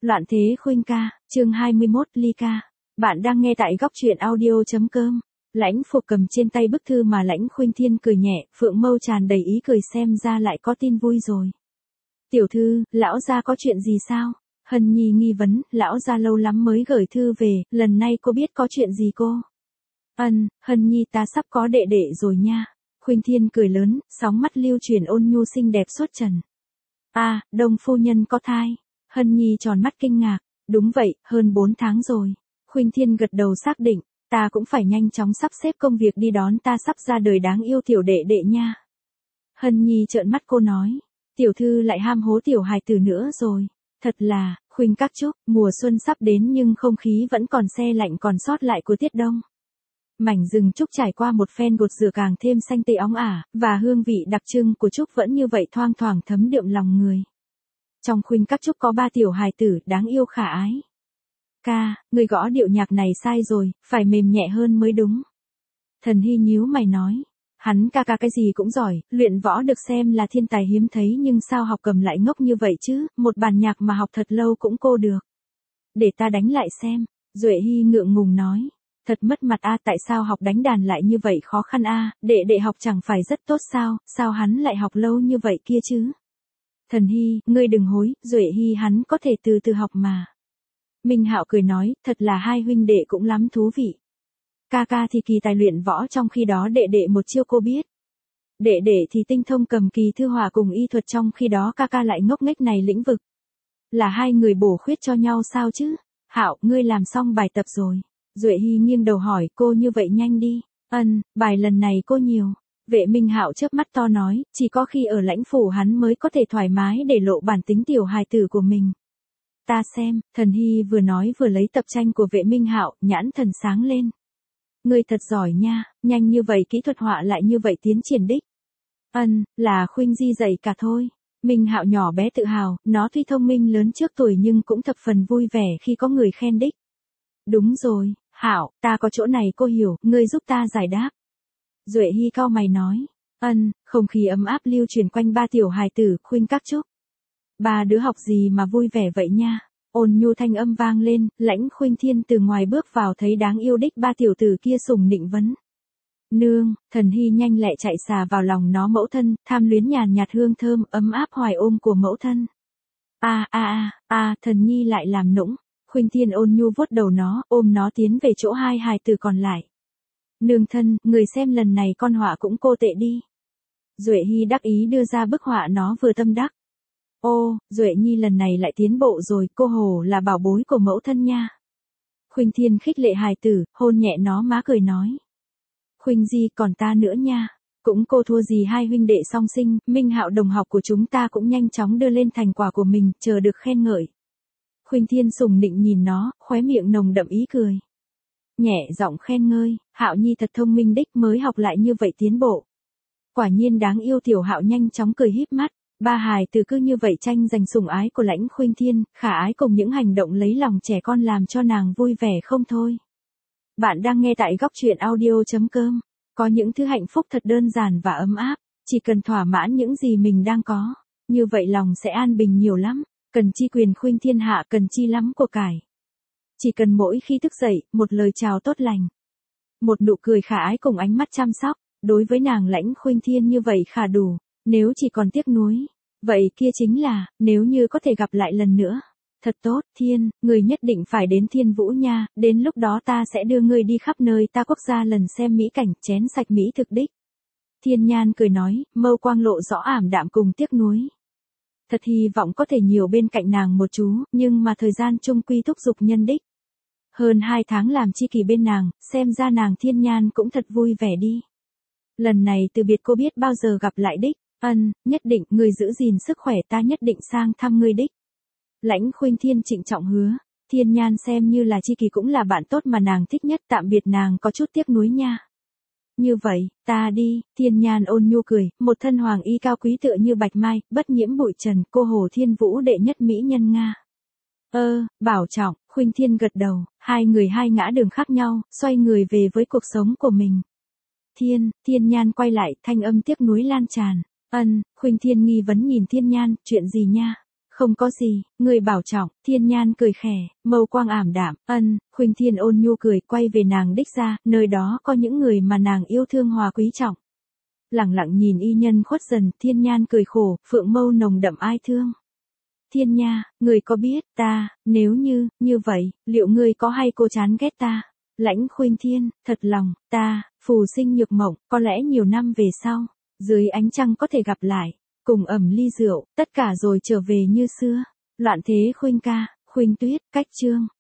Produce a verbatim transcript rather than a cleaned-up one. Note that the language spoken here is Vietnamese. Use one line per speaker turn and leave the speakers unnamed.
Loạn thế Khuynh ca, chương hai mươi mốt, Ly ca. Bạn đang nghe tại góc truyện audio.com. Lãnh Phục cầm trên tay bức thư mà Lãnh Khuynh Thiên cười nhẹ, phượng mâu tràn đầy ý cười, xem ra lại có tin vui rồi. Tiểu thư, lão gia có chuyện gì sao? Hân Nhi nghi vấn, lão gia lâu lắm mới gửi thư về, lần này cô biết có chuyện gì cô? Ân, Hân Nhi ta sắp có đệ đệ rồi nha. Khuynh Thiên cười lớn, sóng mắt lưu chuyển ôn nhu xinh đẹp xuất trần. A, à, Đông phu nhân có thai. Hân Nhi tròn mắt kinh ngạc, đúng vậy, hơn bốn tháng rồi. Khuynh Thiên gật đầu xác định, ta cũng phải nhanh chóng sắp xếp công việc đi đón ta sắp ra đời đáng yêu tiểu đệ đệ nha. Hân Nhi trợn mắt cô nói, tiểu thư lại ham hố tiểu hài tử nữa rồi. Thật là, Khuynh các chúc, mùa xuân sắp đến nhưng không khí vẫn còn se lạnh còn sót lại của tiết đông. Mảnh rừng trúc trải qua một phen gột rửa càng thêm xanh tươi óng ả, và hương vị đặc trưng của trúc vẫn như vậy thoang thoảng thấm đượm lòng người. Trong Khuynh các trúc có ba tiểu hài tử đáng yêu khả ái. Ca, người gõ điệu nhạc này sai rồi, phải mềm nhẹ hơn mới đúng. Thần Hy nhíu mày nói, hắn ca ca cái gì cũng giỏi, luyện võ được xem là thiên tài hiếm thấy nhưng sao học cầm lại ngốc như vậy chứ, một bản nhạc mà học thật lâu cũng cô được. Để ta đánh lại xem, Duệ Hy ngượng ngùng nói. Thật mất mặt a, tại sao học đánh đàn lại như vậy khó khăn a, đệ đệ học chẳng phải rất tốt sao, sao hắn lại học lâu như vậy kia chứ? Thần Hy, ngươi đừng hối, Duệ Hy hắn có thể từ từ học mà. Minh Hạo cười nói, thật là hai huynh đệ cũng lắm thú vị. Ca ca thì kỳ tài luyện võ, trong khi đó đệ đệ một chiêu cô biết. Đệ đệ thì tinh thông cầm kỳ thư họa cùng y thuật, trong khi đó ca ca lại ngốc nghếch này lĩnh vực. Là hai người bổ khuyết cho nhau sao chứ? Hạo, ngươi làm xong bài tập rồi. Duệ Hy nghiêng đầu hỏi, cô như vậy nhanh đi. Ân, bài lần này cô nhiều. Vệ Minh Hạo chớp mắt to nói, chỉ có khi ở lãnh phủ hắn mới có thể thoải mái để lộ bản tính tiểu hài tử của mình. Ta xem, Thần Hy vừa nói vừa lấy tập tranh của Vệ Minh Hạo, nhãn thần sáng lên. Ngươi thật giỏi nha, nhanh như vậy kỹ thuật họa lại như vậy tiến triển đích. Ân, là Khuynh Di dạy cả thôi. Minh Hạo nhỏ bé tự hào, nó tuy thông minh lớn trước tuổi nhưng cũng thập phần vui vẻ khi có người khen đích. Đúng rồi, Hạo, ta có chỗ này cô hiểu, ngươi giúp ta giải đáp. Duệ Hy cau mày nói, ân, không khí ấm áp lưu truyền quanh ba tiểu hài tử, Khuynh các chúc. Ba đứa học gì mà vui vẻ vậy nha. Ôn nhu thanh âm vang lên, Lãnh Khuynh Thiên từ ngoài bước vào thấy đáng yêu đích ba tiểu tử kia sùng nịnh vấn. Nương, Thần Hy nhanh lẹ chạy xà vào lòng nó mẫu thân, tham luyến nhàn nhạt hương thơm ấm áp hoài ôm của mẫu thân. A a a, a, Thần Nhi lại làm nũng. Khuynh Thiên ôn nhu vuốt đầu nó, ôm nó tiến về chỗ hai hài tử còn lại. Nương thân, người xem lần này con họa cũng cô tệ đi. Duệ Hy đắc ý đưa ra bức họa nó vừa tâm đắc. Ô, Duệ Nhi lần này lại tiến bộ rồi, cô hồ là bảo bối của mẫu thân nha. Khuynh Thiên khích lệ hài tử, hôn nhẹ nó má cười nói. Khuynh Di còn ta nữa nha, cũng cô thua gì hai huynh đệ song sinh, Minh Hạo đồng học của chúng ta cũng nhanh chóng đưa lên thành quả của mình, chờ được khen ngợi. Khuynh Thiên sùng nịnh nhìn nó, khóe miệng nồng đậm ý cười. Nhẹ giọng khen ngơi, Hạo Nhi thật thông minh đích, mới học lại như vậy tiến bộ. Quả nhiên đáng yêu. Tiểu Hạo nhanh chóng cười híp mắt, ba hài từ cứ như vậy tranh giành sủng ái của Lãnh Khuynh Thiên, khả ái cùng những hành động lấy lòng trẻ con làm cho nàng vui vẻ không thôi. Bạn đang nghe tại góc truyện audio.com, có những thứ hạnh phúc thật đơn giản và ấm áp, chỉ cần thỏa mãn những gì mình đang có, như vậy lòng sẽ an bình nhiều lắm. Cần chi quyền khuynh thiên hạ, cần chi lắm của cải. Chỉ cần mỗi khi thức dậy, một lời chào tốt lành, một nụ cười khả ái cùng ánh mắt chăm sóc, đối với nàng Lãnh Khuynh Thiên như vậy khả đủ. Nếu chỉ còn tiếc nuối, vậy kia chính là, nếu như có thể gặp lại lần nữa. Thật tốt, Thiên, người nhất định phải đến Thiên Vũ nha, đến lúc đó ta sẽ đưa ngươi đi khắp nơi ta quốc gia lần xem mỹ cảnh, chén sạch mỹ thực đích. Thiên Nhan cười nói, mâu quang lộ rõ ảm đạm cùng tiếc nuối. Thật hy vọng có thể nhiều bên cạnh nàng một chú, nhưng mà thời gian chung quy thúc giục nhân đích. Hơn hai tháng làm chi kỳ bên nàng, xem ra nàng Thiên Nhan cũng thật vui vẻ đi. Lần này từ biệt cô biết bao giờ gặp lại đích. Ân, nhất định, người giữ gìn sức khỏe, ta nhất định sang thăm ngươi đích. Lãnh Khuynh Thiên trịnh trọng hứa. Thiên Nhan xem như là chi kỳ cũng là bạn tốt mà nàng thích nhất, tạm biệt nàng có chút tiếc nuối nha. Như vậy, ta đi. Thiên Nhan ôn nhu cười, một thân hoàng y cao quý tựa như bạch mai, bất nhiễm bụi trần, cô hồ Thiên Vũ đệ nhất mỹ nhân Nga. Ơ, bảo trọng. Khuynh Thiên gật đầu, hai người hai ngã đường khác nhau, xoay người về với cuộc sống của mình. Thiên, Thiên Nhan quay lại, thanh âm tiếc nuối lan tràn. Ân, Khuynh Thiên nghi vấn nhìn Thiên Nhan, chuyện gì nha? Không có gì, người bảo trọng, Thiên Nhan cười khẽ, mâu quang ảm đạm, ân, Khuynh Thiên ôn nhu cười quay về nàng đích ra, nơi đó có những người mà nàng yêu thương hòa quý trọng. Lặng lặng nhìn y nhân khuất dần, Thiên Nhan cười khổ, phượng mâu nồng đậm ai thương. Thiên Nha, người có biết ta, nếu như, như vậy, liệu ngươi có hay cô chán ghét ta? Lãnh Khuynh Thiên, thật lòng, ta, phù sinh nhược mộng, có lẽ nhiều năm về sau, dưới ánh trăng có thể gặp lại, cùng ẩm ly rượu, tất cả rồi trở về như xưa. Loạn thế Khuynh ca, Khuynh Tuyết, cách chương.